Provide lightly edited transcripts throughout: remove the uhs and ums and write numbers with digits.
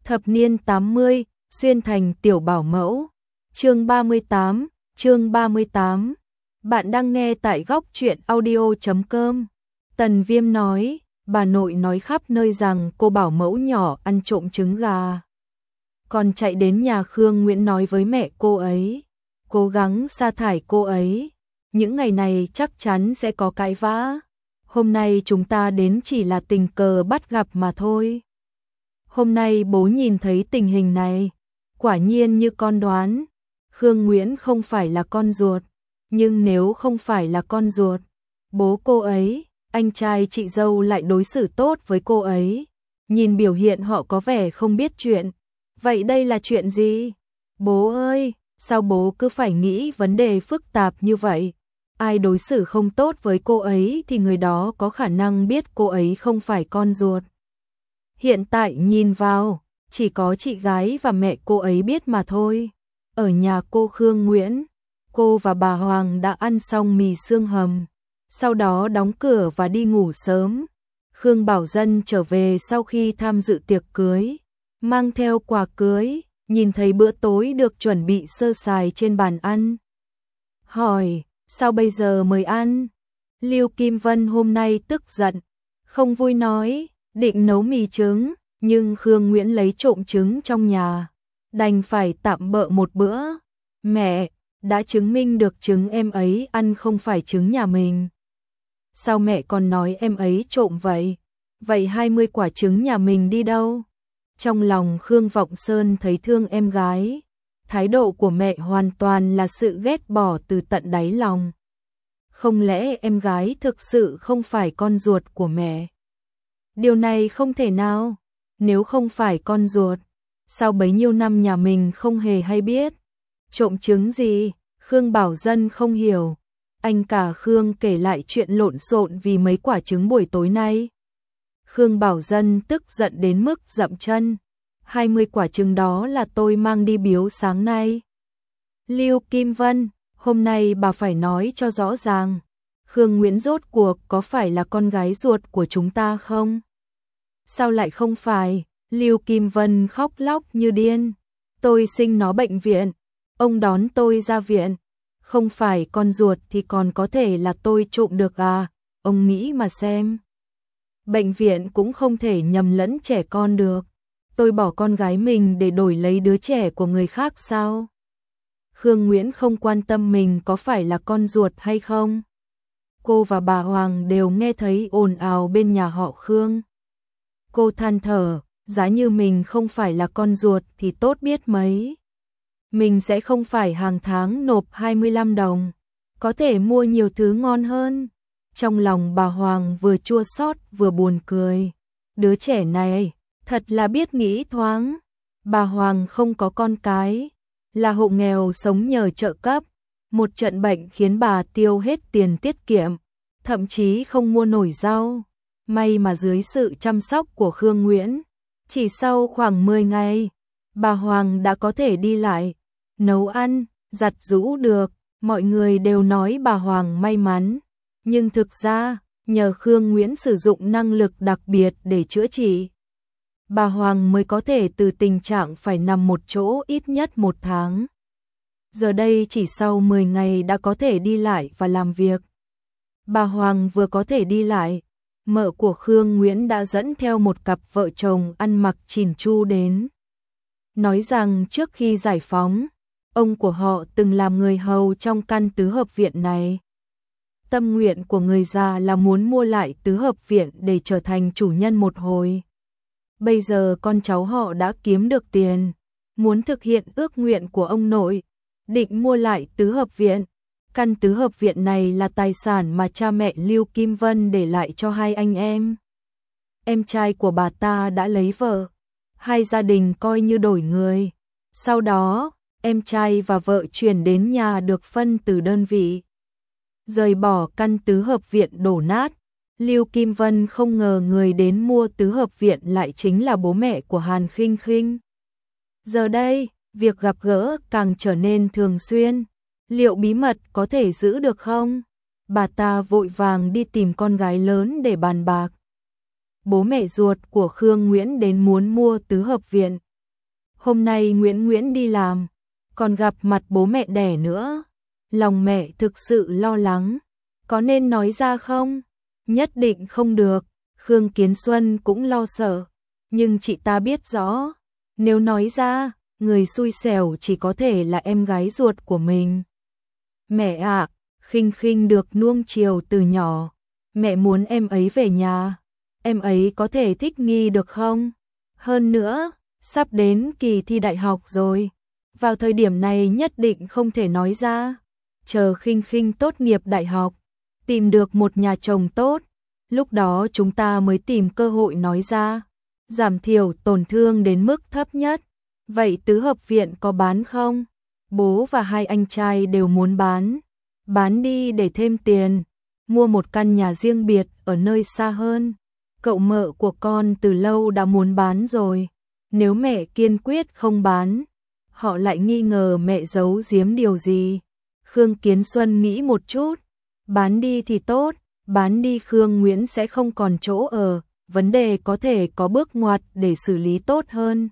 Thập niên 80, xuyên thành tiểu bảo mẫu. Chương 38. Bạn đang nghe tại góc truyện audio.com. Tần Viêm nói, bà nội nói khắp nơi rằng cô bảo mẫu nhỏ ăn trộm trứng gà. Còn chạy đến nhà Khương Nguyễn nói với mẹ cô ấy, cố gắng sa thải cô ấy. Những ngày này chắc chắn sẽ có cãi vã. Hôm nay chúng ta đến chỉ là tình cờ bắt gặp mà thôi. Hôm nay bố nhìn thấy tình hình này, quả nhiên như con đoán, Khương Nguyễn không phải là con ruột, nhưng nếu không phải là con ruột, bố cô ấy, anh trai chị dâu lại đối xử tốt với cô ấy, nhìn biểu hiện họ có vẻ không biết chuyện. Vậy đây là chuyện gì? Bố ơi, sao bố cứ phải nghĩ vấn đề phức tạp như vậy? Ai đối xử không tốt với cô ấy thì người đó có khả năng biết cô ấy không phải con ruột. Hiện tại nhìn vào, chỉ có chị gái và mẹ cô ấy biết mà thôi. Ở nhà cô Khương Nguyễn, cô và bà Hoàng đã ăn xong mì xương hầm, sau đó đóng cửa và đi ngủ sớm. Khương Bảo Dân trở về sau khi tham dự tiệc cưới, mang theo quà cưới, nhìn thấy bữa tối được chuẩn bị sơ sài trên bàn ăn. Hỏi, sao bây giờ mới ăn? Lưu Kim Vân hôm nay tức giận, không vui nói, định nấu mì trứng, nhưng Khương Nguyễn lấy trộm trứng trong nhà, đành phải tạm bợ một bữa. Mẹ, đã chứng minh được trứng em ấy ăn không phải trứng nhà mình. Sao mẹ còn nói em ấy trộm vậy? Vậy 20 quả trứng nhà mình đi đâu? Trong lòng Khương Vọng Sơn thấy thương em gái. Thái độ của mẹ hoàn toàn là sự ghét bỏ từ tận đáy lòng. Không lẽ em gái thực sự không phải con ruột của mẹ? Điều này không thể nào. Nếu không phải con ruột, sao bấy nhiêu năm nhà mình không hề hay biết? Trộm trứng gì? Khương Bảo Dân không hiểu. Anh cả Khương kể lại chuyện lộn xộn vì mấy quả trứng buổi tối nay. Khương Bảo Dân tức giận đến mức dậm chân. 20 quả trứng đó là tôi mang đi biếu sáng nay. Lưu Kim Vân, hôm nay bà phải nói cho rõ ràng. Khương Nguyễn rốt cuộc có phải là con gái ruột của chúng ta không? Sao lại không phải? Lưu Kim Vân khóc lóc như điên. Tôi sinh nó bệnh viện, ông đón tôi ra viện. Không phải con ruột thì còn có thể là tôi trộm được à? Ông nghĩ mà xem. Bệnh viện cũng không thể nhầm lẫn trẻ con được. Tôi bỏ con gái mình để đổi lấy đứa trẻ của người khác sao? Khương Nguyễn không quan tâm mình có phải là con ruột hay không. Cô và bà Hoàng đều nghe thấy ồn ào bên nhà họ Khương. Cô than thở, giá như mình không phải là con ruột thì tốt biết mấy. Mình sẽ không phải hàng tháng nộp 25 đồng, có thể mua nhiều thứ ngon hơn. Trong lòng bà Hoàng vừa chua xót vừa buồn cười. Đứa trẻ này thật là biết nghĩ thoáng. Bà Hoàng không có con cái, là hộ nghèo sống nhờ trợ cấp. Một trận bệnh khiến bà tiêu hết tiền tiết kiệm, thậm chí không mua nổi rau. May mà dưới sự chăm sóc của Khương Nguyễn, chỉ sau khoảng 10 ngày, bà Hoàng đã có thể đi lại, nấu ăn, giặt giũ được. Mọi người đều nói bà Hoàng may mắn, nhưng thực ra, nhờ Khương Nguyễn sử dụng năng lực đặc biệt để chữa trị, bà Hoàng mới có thể từ tình trạng phải nằm một chỗ ít nhất 1 tháng. Giờ đây chỉ sau 10 ngày đã có thể đi lại và làm việc. Bà Hoàng vừa có thể đi lại, mợ của Khương Nguyễn đã dẫn theo một cặp vợ chồng ăn mặc chỉn chu đến. Nói rằng trước khi giải phóng, ông của họ từng làm người hầu trong căn tứ hợp viện này. Tâm nguyện của người già là muốn mua lại tứ hợp viện để trở thành chủ nhân một hồi. Bây giờ con cháu họ đã kiếm được tiền, muốn thực hiện ước nguyện của ông nội, định mua lại tứ hợp viện. Căn tứ hợp viện này là tài sản mà cha mẹ Lưu Kim Vân để lại cho hai anh em. Em trai của bà ta đã lấy vợ, hai gia đình coi như đổi người. Sau đó, em trai và vợ chuyển đến nhà được phân từ đơn vị. Rời bỏ căn tứ hợp viện đổ nát, Lưu Kim Vân không ngờ người đến mua tứ hợp viện lại chính là bố mẹ của Hàn Khinh Khinh. Giờ đây, việc gặp gỡ càng trở nên thường xuyên. Liệu bí mật có thể giữ được không? Bà ta vội vàng đi tìm con gái lớn để bàn bạc. Bố mẹ ruột của Khương Nguyễn đến muốn mua tứ hợp viện, Hôm nay Nguyễn Nguyễn đi làm, còn gặp mặt bố mẹ đẻ nữa. Lòng mẹ thực sự lo lắng. Có nên nói ra không? Nhất định không được. Khương Kiến Xuân cũng lo sợ. Nhưng chị ta biết rõ, nếu nói ra, người xui xẻo chỉ có thể là em gái ruột của mình. Mẹ ạ, Khinh Khinh được nuông chiều từ nhỏ. Mẹ muốn em ấy về nhà. Em ấy có thể thích nghi được không? Hơn nữa, sắp đến kỳ thi đại học rồi. Vào thời điểm này nhất định không thể nói ra. Chờ Khinh Khinh tốt nghiệp đại học, tìm được một nhà chồng tốt, lúc đó chúng ta mới tìm cơ hội nói ra, giảm thiểu tổn thương đến mức thấp nhất. Vậy tứ hợp viện có bán không? Bố và hai anh trai đều muốn bán. Bán đi để thêm tiền, mua một căn nhà riêng biệt ở nơi xa hơn. Cậu mợ của con từ lâu đã muốn bán rồi. Nếu mẹ kiên quyết không bán, họ lại nghi ngờ mẹ giấu giếm điều gì. Khương Kiến Xuân nghĩ một chút, bán đi thì tốt, bán đi Khương Nguyễn sẽ không còn chỗ ở, vấn đề có thể có bước ngoặt để xử lý tốt hơn.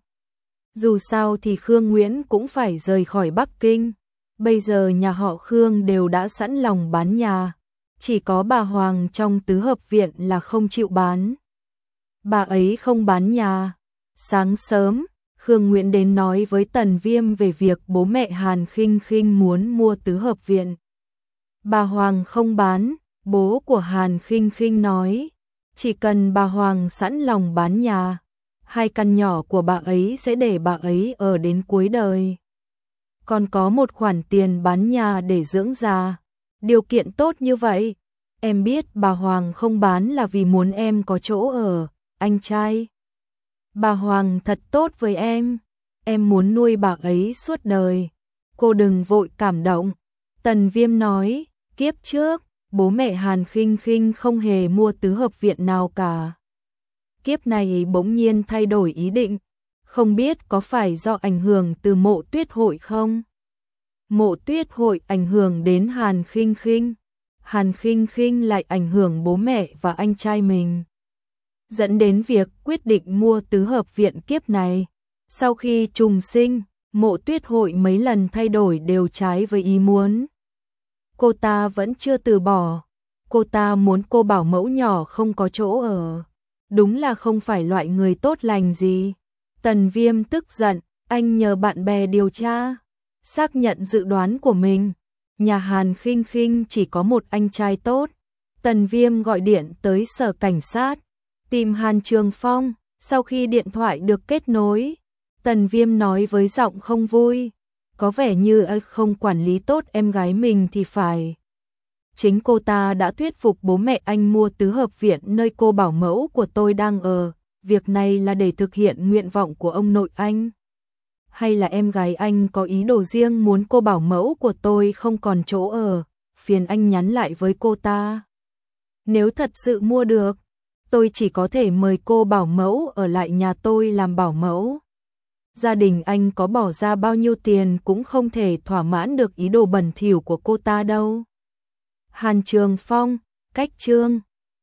Dù sao thì Khương Nguyễn cũng phải rời khỏi Bắc Kinh, bây giờ nhà họ Khương đều đã sẵn lòng bán nhà, chỉ có bà Hoàng trong tứ hợp viện là không chịu bán. Bà ấy không bán nhà. Sáng sớm, Khương Nguyễn đến nói với Tần Viêm về việc bố mẹ Hàn Khinh Khinh muốn mua tứ hợp viện. Bà Hoàng không bán, bố của Hàn Khinh Khinh nói, chỉ cần bà Hoàng sẵn lòng bán nhà, hai căn nhỏ của bà ấy sẽ để bà ấy ở đến cuối đời. Còn có một khoản tiền bán nhà để dưỡng già. Điều kiện tốt như vậy, em biết bà Hoàng không bán là vì muốn em có chỗ ở, anh trai. Bà Hoàng thật tốt với em muốn nuôi bà ấy suốt đời. Cô đừng vội cảm động. Tần Viêm nói, kiếp trước, bố mẹ Hàn Khinh Khinh không hề mua tứ hợp viện nào cả. Kiếp này bỗng nhiên thay đổi ý định, không biết có phải do ảnh hưởng từ Mộ Tuyết hội không? Mộ Tuyết hội ảnh hưởng đến Hàn Khinh Khinh, Hàn Khinh Khinh lại ảnh hưởng bố mẹ và anh trai mình, dẫn đến việc quyết định mua tứ hợp viện kiếp này. Sau khi trùng sinh, Mộ Tuyết hội mấy lần thay đổi đều trái với ý muốn. Cô ta vẫn chưa từ bỏ, cô ta muốn cô bảo mẫu nhỏ không có chỗ ở. Đúng là không phải loại người tốt lành gì. Tần Viêm tức giận, anh nhờ bạn bè điều tra, xác nhận dự đoán của mình. Nhà Hàn Khinh Khinh chỉ có một anh trai tốt. Tần Viêm gọi điện tới sở cảnh sát, tìm Hàn Trường Phong. Sau khi điện thoại được kết nối, Tần Viêm nói với giọng không vui, có vẻ như không quản lý tốt em gái mình thì phải. Chính cô ta đã thuyết phục bố mẹ anh mua tứ hợp viện nơi cô bảo mẫu của tôi đang ở. Việc này là để thực hiện nguyện vọng của ông nội anh? Hay là em gái anh có ý đồ riêng muốn cô bảo mẫu của tôi không còn chỗ ở? Phiền anh nhắn lại với cô ta. Nếu thật sự mua được, tôi chỉ có thể mời cô bảo mẫu ở lại nhà tôi làm bảo mẫu. Gia đình anh có bỏ ra bao nhiêu tiền cũng không thể thỏa mãn được ý đồ bẩn thỉu của cô ta đâu. Hàn Trường Phong, cách chương